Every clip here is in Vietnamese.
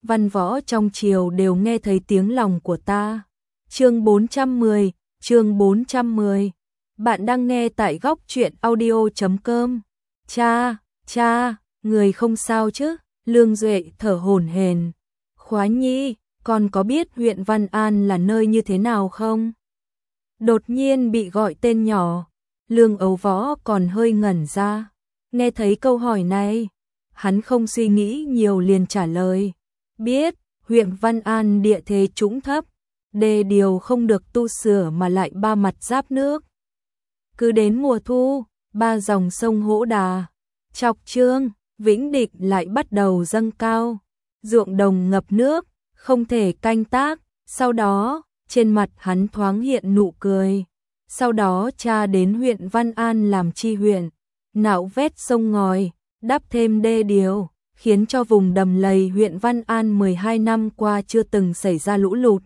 văn võ trong triều đều nghe thấy tiếng lòng của ta. Chương 410, chương 410. Bạn đang nghe tại góc truyện audio.com. Cha, người không sao chứ? Lương Duệ thở hổn hển. Khóa nhi, con có biết huyện Văn An là nơi như thế nào không? Đột nhiên bị gọi tên nhỏ, Lương Ấu Võ còn hơi ngẩn ra. Nghe thấy câu hỏi này, hắn không suy nghĩ nhiều liền trả lời. Biết, huyện Văn An địa thế trũng thấp, đê điều không được tu sửa mà lại ba mặt giáp nước. Cứ đến mùa thu, ba dòng sông Hỗ Đà, Chọc Trương, Vĩnh Địch lại bắt đầu dâng cao. Ruộng đồng ngập nước, không thể canh tác. Sau đó, trên mặt hắn thoáng hiện nụ cười. Sau đó cha đến huyện Văn An làm chi huyện, nạo vét sông ngòi, đắp thêm đê điều, khiến cho vùng đầm lầy huyện Văn An 12 năm qua chưa từng xảy ra lũ lụt.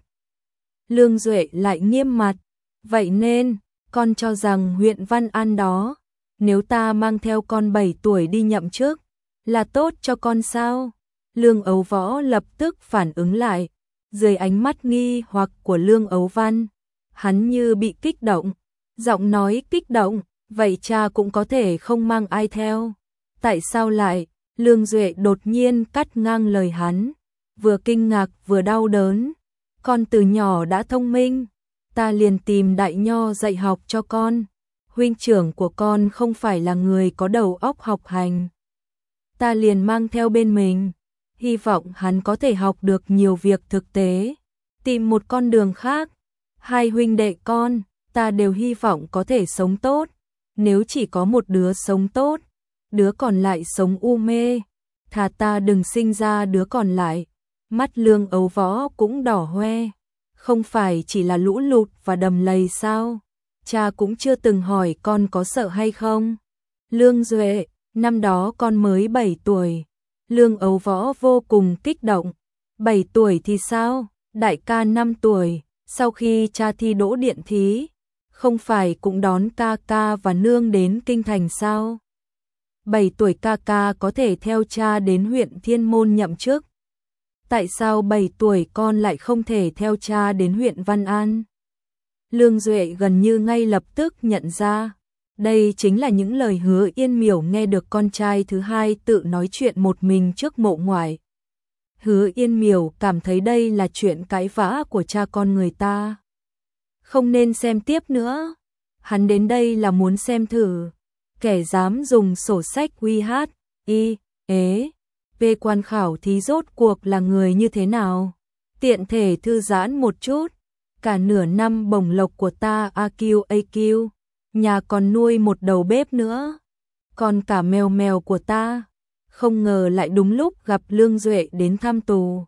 Lương Duệ lại nghiêm mặt, vậy nên, con cho rằng huyện Văn An đó, nếu ta mang theo con 7 tuổi đi nhậm chức, là tốt cho con sao? Lương Ấu Võ lập tức phản ứng lại, dưới ánh mắt nghi hoặc của Lương Ấu Văn, hắn như bị kích động, giọng nói kích động, vậy cha cũng có thể không mang ai theo. Tại sao lại? Lương Duệ đột nhiên cắt ngang lời hắn, vừa kinh ngạc vừa đau đớn. Con từ nhỏ đã thông minh, ta liền tìm Đại Nho dạy học cho con. Huynh trưởng của con không phải là người có đầu óc học hành, ta liền mang theo bên mình, hy vọng hắn có thể học được nhiều việc thực tế, tìm một con đường khác. Hai huynh đệ con, ta đều hy vọng có thể sống tốt, nếu chỉ có một đứa sống tốt, đứa còn lại sống u mê, thà ta đừng sinh ra đứa còn lại. Mắt Lương Ấu Võ cũng đỏ hoe, không phải chỉ là lũ lụt và đầm lầy sao? Cha cũng chưa từng hỏi con có sợ hay không. Lương Duệ, năm đó con mới 7 tuổi. Lương Ấu Võ vô cùng kích động. 7 tuổi thì sao? Đại ca 5 tuổi, sau khi cha thi đỗ điện thí, không phải cũng đón ca ca và nương đến kinh thành sao? 7 tuổi ca ca có thể theo cha đến huyện Thiên Môn nhậm chức. Tại sao 7 tuổi con lại không thể theo cha đến huyện Văn An? Lương Duệ gần như ngay lập tức nhận ra, đây chính là những lời Hứa Yên Miểu nghe được con trai thứ hai tự nói chuyện một mình trước mộ ngoại. Hứa Yên Miểu cảm thấy đây là chuyện cãi vã của cha con người ta, không nên xem tiếp nữa. Hắn đến đây là muốn xem thử, kẻ dám dùng sổ sách về quan khảo thí rốt cuộc là người như thế nào. Tiện thể thư giãn một chút, cả nửa năm bổng lộc của ta AQ, nhà còn nuôi một đầu bếp nữa, còn cả mèo của ta. Không ngờ lại đúng lúc gặp Lương Duệ đến thăm tù.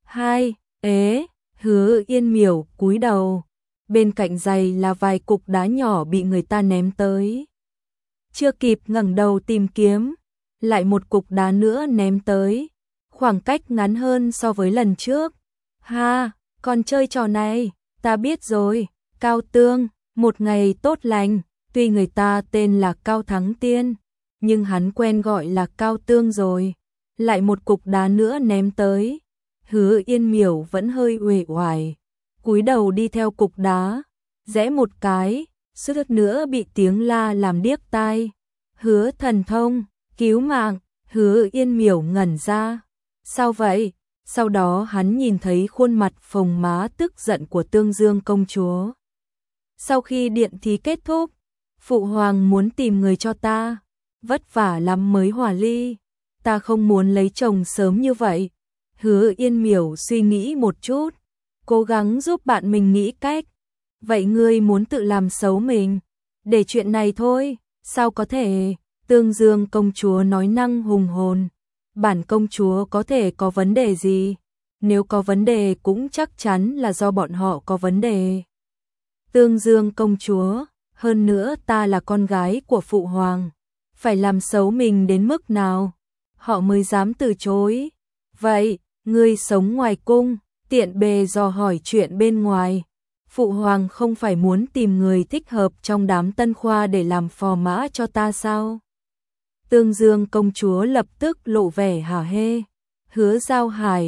Hứa Yên Miểu cúi đầu, bên cạnh giày là vài cục đá nhỏ bị người ta ném tới. Chưa kịp ngẩng đầu tìm kiếm, lại một cục đá nữa ném tới, khoảng cách ngắn hơn so với lần trước. Con chơi trò này, ta biết rồi. Cao Tương, một ngày tốt lành, tuy người ta tên là Cao Thắng Tiên, nhưng hắn quen gọi là Cao Tương rồi. Lại một cục đá nữa ném tới. Hứa Yên Miểu vẫn hơi uể oải, cúi đầu đi theo cục đá, rẽ một cái, suýt nữa bị tiếng la làm điếc tai. Hứa thần thông, cứu mạng! Hứa Yên Miểu ngẩn ra. Sao vậy? Sau đó hắn nhìn thấy khuôn mặt phồng má tức giận của Tương Dương công chúa. Sau khi điện thí kết thúc, phụ hoàng muốn tìm người cho ta, vất vả lắm mới hòa ly, ta không muốn lấy chồng sớm như vậy. Hứa Yên Miểu suy nghĩ một chút, cố gắng giúp bạn mình nghĩ cách. Vậy ngươi muốn tự làm xấu mình? Để chuyện này thôi, sao có thể? Tương Dương công chúa nói năng hùng hồn. Bản công chúa có thể có vấn đề gì? Nếu có vấn đề cũng chắc chắn là do bọn họ có vấn đề. Tương Dương công chúa, hơn nữa ta là con gái của phụ hoàng, phải làm xấu mình đến mức nào họ mới dám từ chối? Vậy, ngươi sống ngoài cung, tiện bề dò hỏi chuyện bên ngoài. Phụ hoàng không phải muốn tìm người thích hợp trong đám tân khoa để làm phò mã cho ta sao? Tương Dương công chúa lập tức lộ vẻ hả hê. Hứa Giao Hải,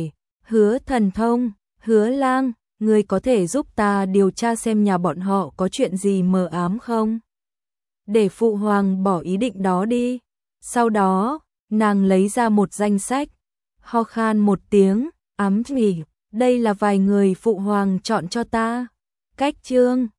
Hứa Thần Thông, Hứa Lang, ngươi có thể giúp ta điều tra xem nhà bọn họ có chuyện gì mờ ám không? Để phụ hoàng bỏ ý định đó đi. Sau đó, nàng lấy ra một danh sách, ho khan một tiếng, ám chỉ, đây là vài người phụ hoàng chọn cho ta. Cách chương